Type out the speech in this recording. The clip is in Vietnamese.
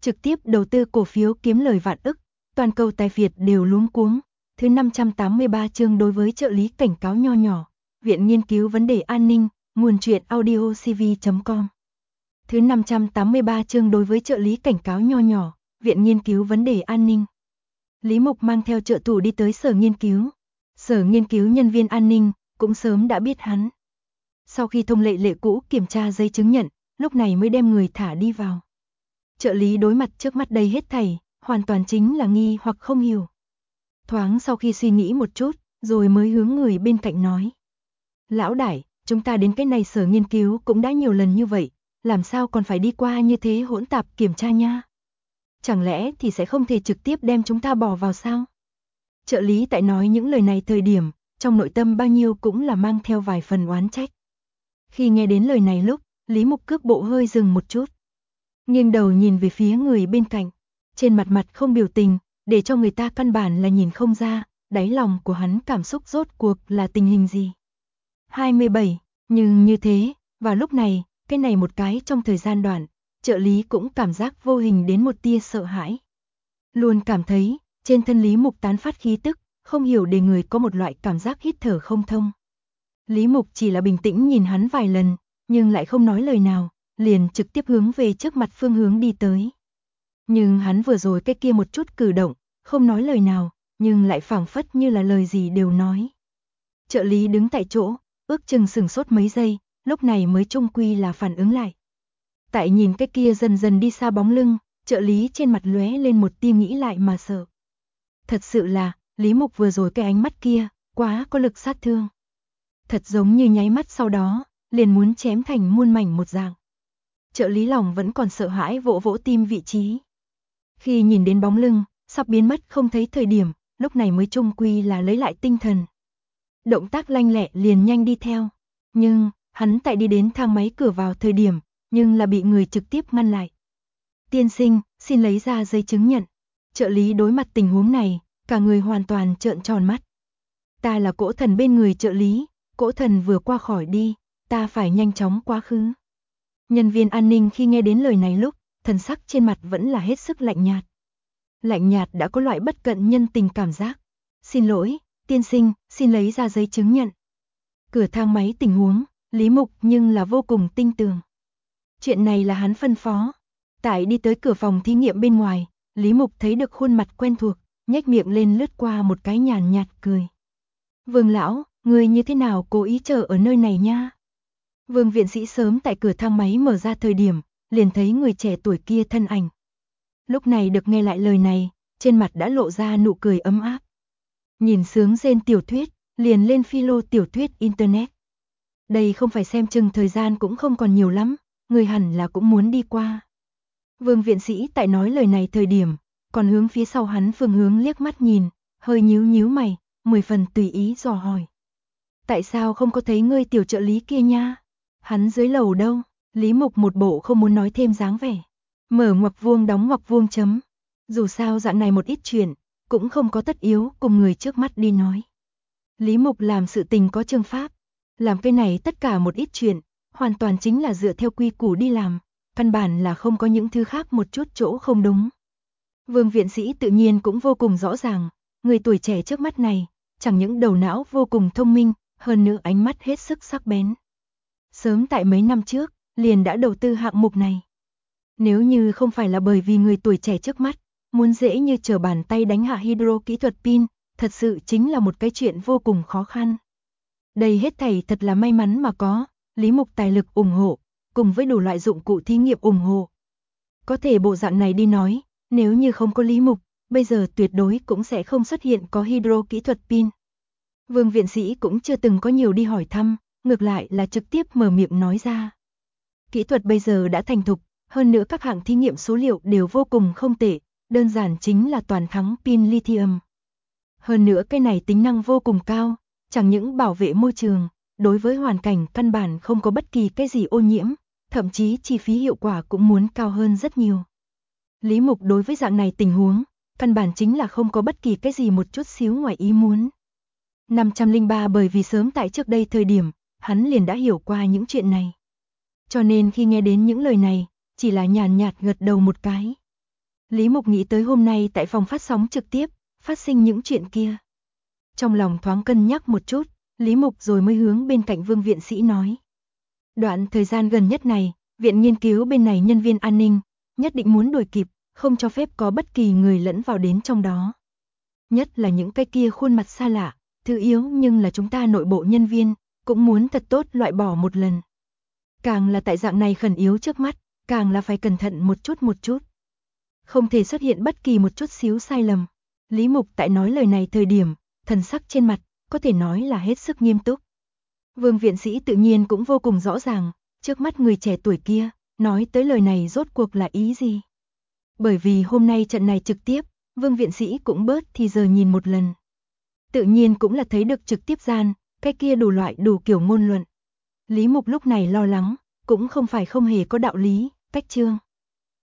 trực tiếp đầu tư cổ phiếu kiếm lời vạn ức, toàn cầu tài Việt đều luống cuống. Thứ 583 chương đối với trợ lý cảnh cáo nho nhỏ, Viện Nghiên cứu Vấn đề An ninh, nguồn truyện audio cv.com. Thứ 583 chương đối với trợ lý cảnh cáo nho nhỏ, Viện Nghiên cứu Vấn đề An ninh. Lý Mục mang theo trợ thủ đi tới sở nghiên cứu. Sở nghiên cứu nhân viên an ninh cũng sớm đã biết hắn. Sau khi thông lệ cũ kiểm tra giấy chứng nhận, lúc này mới đem người thả đi vào. Trợ lý đối mặt trước mắt đây hết thảy, hoàn toàn chính là nghi hoặc không hiểu. Thoáng sau khi suy nghĩ một chút, rồi mới hướng người bên cạnh nói. Lão đại, chúng ta đến cái này sở nghiên cứu cũng đã nhiều lần như vậy, làm sao còn phải đi qua như thế hỗn tạp kiểm tra nha? Chẳng lẽ thì sẽ không thể trực tiếp đem chúng ta bỏ vào sao? Trợ lý tại nói những lời này thời điểm, trong nội tâm bao nhiêu cũng là mang theo vài phần oán trách. Khi nghe đến lời này lúc, Lý Mục cước bộ hơi dừng một chút. Nghiêng đầu nhìn về phía người bên cạnh, trên mặt không biểu tình, để cho người ta căn bản là nhìn không ra, đáy lòng của hắn cảm xúc rốt cuộc là tình hình gì. 27, nhưng như thế, vào lúc này, cái này một cái trong thời gian đoạn, trợ lý cũng cảm giác vô hình đến một tia sợ hãi. Luôn cảm thấy, trên thân Lý Mục tán phát khí tức, không hiểu để người có một loại cảm giác hít thở không thông. Lý Mục chỉ là bình tĩnh nhìn hắn vài lần, nhưng lại không nói lời nào, liền trực tiếp hướng về trước mặt phương hướng đi tới. Nhưng hắn vừa rồi cái kia một chút cử động, không nói lời nào, nhưng lại phảng phất như là lời gì đều nói. Trợ lý đứng tại chỗ, ước chừng sửng sốt mấy giây, lúc này mới chung quy là phản ứng lại. Tại nhìn cái kia dần dần đi xa bóng lưng, trợ lý trên mặt lóe lên một tia nghĩ lại mà sợ. Thật sự là, Lý Mục vừa rồi cái ánh mắt kia, quá có lực sát thương. Thật giống như nháy mắt sau đó, liền muốn chém thành muôn mảnh một dạng. Trợ lý lòng vẫn còn sợ hãi vỗ vỗ tim vị trí. Khi nhìn đến bóng lưng, sắp biến mất không thấy thời điểm, lúc này mới chung quy là lấy lại tinh thần. Động tác lanh lẹ liền nhanh đi theo. Nhưng, hắn tại đi đến thang máy cửa vào thời điểm, nhưng là bị người trực tiếp ngăn lại. Tiên sinh, xin lấy ra giấy chứng nhận. Trợ lý đối mặt tình huống này, cả người hoàn toàn trợn tròn mắt. Ta là Cỗ Thần bên người trợ lý, Cỗ Thần vừa qua khỏi đi, ta phải nhanh chóng quá khứ. Nhân viên an ninh khi nghe đến lời này lúc, thần sắc trên mặt vẫn là hết sức lạnh nhạt. Lạnh nhạt đã có loại bất cận nhân tình cảm giác. Xin lỗi, tiên sinh, xin lấy ra giấy chứng nhận. Cửa thang máy tình huống, Lý Mục nhưng là vô cùng tinh tường. Chuyện này là hắn phân phó. Tại đi tới cửa phòng thí nghiệm bên ngoài, Lý Mục thấy được khuôn mặt quen thuộc, nhếch miệng lên lướt qua một cái nhàn nhạt cười. Vương lão, người như thế nào cố ý chờ ở nơi này nha? Vương viện sĩ sớm tại cửa thang máy mở ra thời điểm, liền thấy người trẻ tuổi kia thân ảnh. Lúc này được nghe lại lời này, trên mặt đã lộ ra nụ cười ấm áp. Nhìn sướng rên tiểu thuyết, liền lên philo tiểu thuyết internet. Đây không phải xem chừng thời gian cũng không còn nhiều lắm, người hẳn là cũng muốn đi qua. Vương viện sĩ tại nói lời này thời điểm, còn hướng phía sau hắn phương hướng liếc mắt nhìn, hơi nhíu mày, 10 phần tùy ý dò hỏi. Tại sao không có thấy ngươi tiểu trợ lý kia nha? Hắn dưới lầu đâu? Lý Mục một bộ không muốn nói thêm dáng vẻ. Mở ngoặc vuông đóng ngoặc vuông chấm. Dù sao dạng này một ít chuyện, cũng không có tất yếu cùng người trước mắt đi nói. Lý Mục làm sự tình có chương pháp. Làm cái này tất cả một ít chuyện, hoàn toàn chính là dựa theo quy củ đi làm, căn bản là không có những thứ khác một chút chỗ không đúng. Vương viện sĩ tự nhiên cũng vô cùng rõ ràng, người tuổi trẻ trước mắt này, chẳng những đầu não vô cùng thông minh, hơn nữa ánh mắt hết sức sắc bén. Sớm tại mấy năm trước, liền đã đầu tư hạng mục này. Nếu như không phải là bởi vì người tuổi trẻ trước mắt, muốn dễ như trở bàn tay đánh hạ hydro kỹ thuật pin, thật sự chính là một cái chuyện vô cùng khó khăn. Đây hết thảy thật là may mắn mà có, Lý Mục tài lực ủng hộ, cùng với đủ loại dụng cụ thí nghiệm ủng hộ. Có thể bộ dạng này đi nói, nếu như không có Lý Mục, bây giờ tuyệt đối cũng sẽ không xuất hiện có hydro kỹ thuật pin. Vương viện sĩ cũng chưa từng có nhiều đi hỏi thăm, ngược lại là trực tiếp mở miệng nói ra. Kỹ thuật bây giờ đã thành thục, hơn nữa các hạng thí nghiệm số liệu đều vô cùng không tệ, đơn giản chính là toàn thắng pin lithium. Hơn nữa cái này tính năng vô cùng cao, chẳng những bảo vệ môi trường, đối với hoàn cảnh căn bản không có bất kỳ cái gì ô nhiễm, thậm chí chi phí hiệu quả cũng muốn cao hơn rất nhiều. Lý Mục đối với dạng này tình huống, căn bản chính là không có bất kỳ cái gì một chút xíu ngoài ý muốn. 503 bởi vì sớm tại trước đây thời điểm, hắn liền đã hiểu qua những chuyện này. Cho nên khi nghe đến những lời này, chỉ là nhàn nhạt gật đầu một cái. Lý Mục nghĩ tới hôm nay tại phòng phát sóng trực tiếp, phát sinh những chuyện kia. Trong lòng thoáng cân nhắc một chút, Lý Mục rồi mới hướng bên cạnh Vương viện sĩ nói. Đoạn thời gian gần nhất này, viện nghiên cứu bên này nhân viên an ninh, nhất định muốn đuổi kịp, không cho phép có bất kỳ người lẫn vào đến trong đó. Nhất là những cái kia khuôn mặt xa lạ, thứ yếu nhưng là chúng ta nội bộ nhân viên, cũng muốn thật tốt loại bỏ một lần. Càng là tại dạng này khẩn yếu trước mắt, càng là phải cẩn thận một chút. Không thể xuất hiện bất kỳ một chút xíu sai lầm. Lý Mục tại nói lời này thời điểm, thần sắc trên mặt, có thể nói là hết sức nghiêm túc. Vương viện sĩ tự nhiên cũng vô cùng rõ ràng, trước mắt người trẻ tuổi kia, nói tới lời này rốt cuộc là ý gì. Bởi vì hôm nay trận này trực tiếp, Vương viện sĩ cũng bớt thì giờ nhìn một lần. Tự nhiên cũng là thấy được trực tiếp gian, cái kia đủ loại đủ kiểu ngôn luận. Lý Mục lúc này lo lắng, cũng không phải không hề có đạo lý, Cách Trương.